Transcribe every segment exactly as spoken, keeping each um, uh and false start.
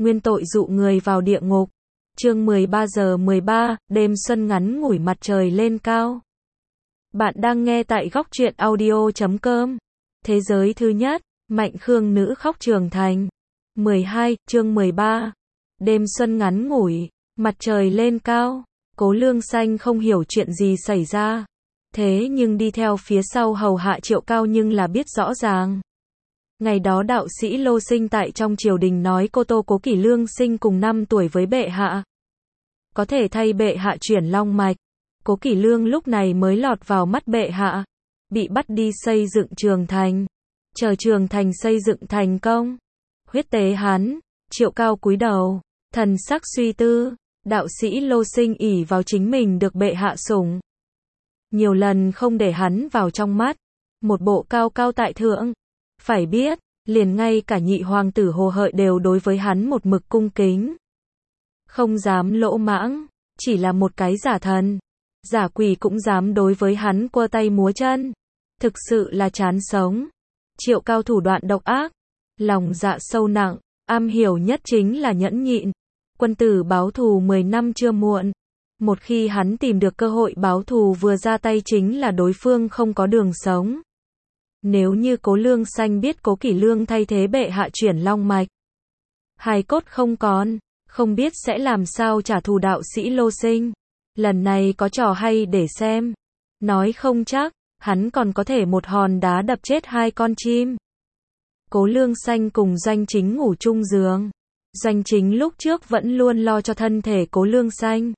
nguyên tội dụ người vào địa ngục. Chương mười ba giờ mười ba, đêm xuân ngắn ngủi mặt trời lên cao. Bạn đang nghe tại góc truyện audio chấm com. Thế giới thứ nhất, Mạnh Khương nữ khóc trưởng thành. mười hai, chương mười ba. Đêm xuân ngắn ngủi, mặt trời lên cao. Cố Lương Xanh không hiểu chuyện gì xảy ra. Thế nhưng đi theo phía sau hầu hạ Triệu Cao nhưng là biết rõ ràng. Ngày đó đạo sĩ Lô Sinh tại trong triều đình nói cô Tô Cố Kỷ Lương sinh cùng năm tuổi với bệ hạ. Có thể thay bệ hạ chuyển long mạch. Cố Kỷ Lương lúc này mới lọt vào mắt bệ hạ. Bị bắt đi xây dựng trường thành. Chờ trường thành xây dựng thành công. Huyết tế hắn. Triệu Cao cúi đầu. Thần sắc suy tư. Đạo sĩ Lô Sinh ỷ vào chính mình được bệ hạ sủng. Nhiều lần không để hắn vào trong mắt. Một bộ cao cao tại thượng. Phải biết, liền ngay cả nhị hoàng tử Hồ Hợi đều đối với hắn một mực cung kính. Không dám lỗ mãng, chỉ là một cái giả thần. Giả quỷ cũng dám đối với hắn quơ tay múa chân. Thực sự là chán sống. Triệu Cao thủ đoạn độc ác, lòng dạ sâu nặng, am hiểu nhất chính là nhẫn nhịn. Quân tử báo thù mười năm chưa muộn. Một khi hắn tìm được cơ hội báo thù vừa ra tay chính là đối phương không có đường sống. Nếu như Cố Lương Xanh biết Cố Kỷ Lương thay thế bệ hạ chuyển long mạch, hài cốt không còn, không biết sẽ làm sao trả thù đạo sĩ Lô Sinh. Lần này có trò hay để xem. Nói không chắc, hắn còn có thể một hòn đá đập chết hai con chim. Cố Lương Xanh cùng Doanh Chính ngủ chung giường. Doanh Chính lúc trước vẫn luôn lo cho thân thể Cố Lương Xanh.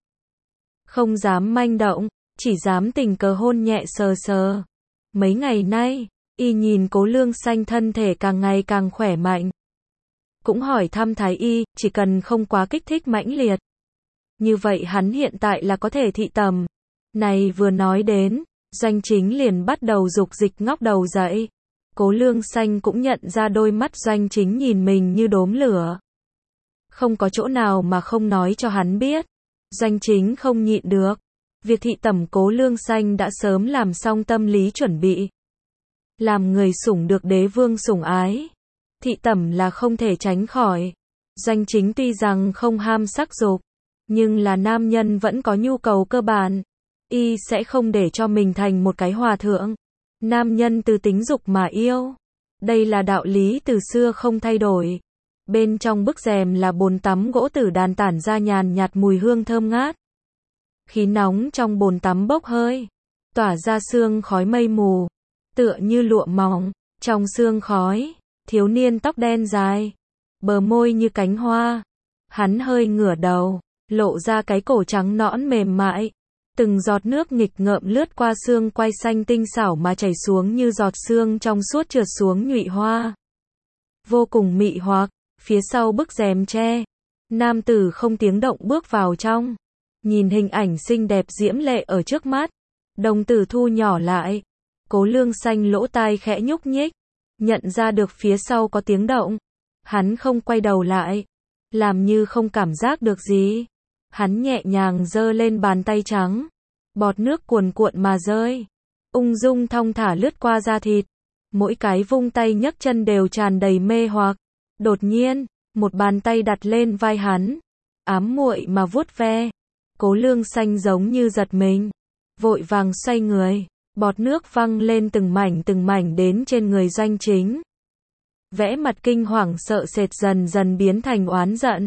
Không dám manh động, chỉ dám tình cờ hôn nhẹ sờ sờ. Mấy ngày nay, y nhìn Cố Lương Xanh thân thể càng ngày càng khỏe mạnh. Cũng hỏi thăm thái y, chỉ cần không quá kích thích mãnh liệt. Như vậy hắn hiện tại là có thể thị tầm. Này vừa nói đến, Doanh Chính liền bắt đầu dục dịch ngóc đầu dậy. Cố Lương Xanh cũng nhận ra đôi mắt Doanh Chính nhìn mình như đốm lửa. Không có chỗ nào mà không nói cho hắn biết. Doanh Chính không nhịn được. Việc thị tẩm Cố Lương Xanh đã sớm làm xong tâm lý chuẩn bị. Làm người sủng được đế vương sủng ái. Thị tẩm là không thể tránh khỏi. Doanh Chính tuy rằng không ham sắc dục, nhưng là nam nhân vẫn có nhu cầu cơ bản. Y sẽ không để cho mình thành một cái hòa thượng. Nam nhân từ tính dục mà yêu. Đây là đạo lý từ xưa không thay đổi. Bên trong bức rèm là bồn tắm gỗ tử đàn tản ra nhàn nhạt mùi hương thơm ngát. Khí nóng trong bồn tắm bốc hơi, tỏa ra sương khói mây mù, tựa như lụa mỏng. Trong sương khói, thiếu niên tóc đen dài, bờ môi như cánh hoa. Hắn hơi ngửa đầu, lộ ra cái cổ trắng nõn mềm mại. Từng giọt nước nghịch ngợm lướt qua xương quai xanh tinh xảo mà chảy xuống như giọt sương trong suốt trượt xuống nhụy hoa. Vô cùng mị hoặc, phía sau bức rèm tre, nam tử không tiếng động bước vào trong. Nhìn hình ảnh xinh đẹp diễm lệ ở trước mắt, đồng tử thu nhỏ lại. Cố Lương Xanh lỗ tai khẽ nhúc nhích, nhận ra được phía sau có tiếng động. Hắn không quay đầu lại, làm như không cảm giác được gì. Hắn nhẹ nhàng giơ lên bàn tay trắng, bọt nước cuồn cuộn mà rơi, ung dung thong thả lướt qua da thịt. Mỗi cái vung tay nhấc chân đều tràn đầy mê hoặc. Đột nhiên, một bàn tay đặt lên vai hắn, ám muội mà vuốt ve. Cố Lương Xanh giống như giật mình, vội vàng xoay người, bọt nước văng lên từng mảnh từng mảnh đến trên người Doanh Chính. Vẽ mặt kinh hoàng sợ sệt dần dần biến thành oán giận.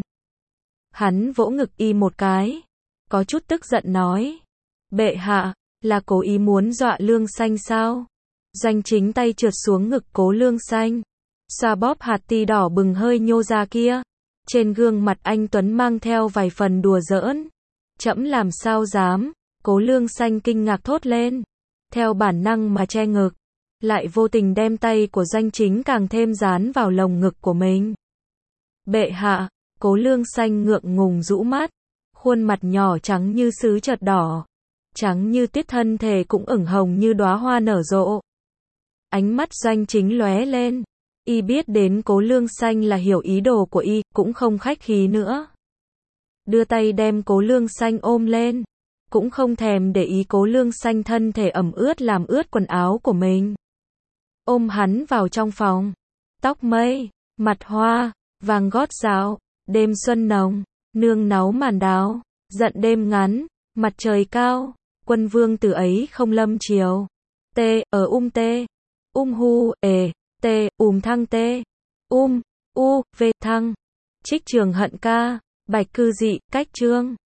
Hắn vỗ ngực y một cái, có chút tức giận nói: "Bệ hạ, là cố ý muốn dọa Lương Xanh sao?" Doanh Chính tay trượt xuống ngực Cố Lương Xanh, xoa bóp hạt ti đỏ bừng hơi nhô ra kia. Trên gương mặt anh tuấn mang theo vài phần đùa giỡn. "Trẫm làm sao dám?" Cố Lương Xanh kinh ngạc thốt lên, theo bản năng mà che ngực, lại vô tình đem tay của Doanh Chính càng thêm dán vào lồng ngực của mình. "Bệ hạ." Cố Lương Xanh ngượng ngùng rũ mắt, khuôn mặt nhỏ trắng như sứ chợt đỏ, trắng như tuyết, thân thể cũng ửng hồng như đóa hoa nở rộ. Ánh mắt Doanh Chính lóe lên, y biết đến Cố Lương Xanh là hiểu ý đồ của y, cũng không khách khí nữa. Đưa tay đem Cố Lương Xanh ôm lên, cũng không thèm để ý Cố Lương Xanh thân thể ẩm ướt làm ướt quần áo của mình. Ôm hắn vào trong phòng, tóc mây, mặt hoa, vàng gót dạo, Đêm xuân nồng, nương náu màn đáo, giận đêm ngắn, mặt trời cao, quân vương từ ấy không lâm chiều. T, ở um tê, um hu, ề, t, ùm thăng tê, um, u, v, thăng. Trích Trường Hận Ca, Bạch Cư Dị, cách chương.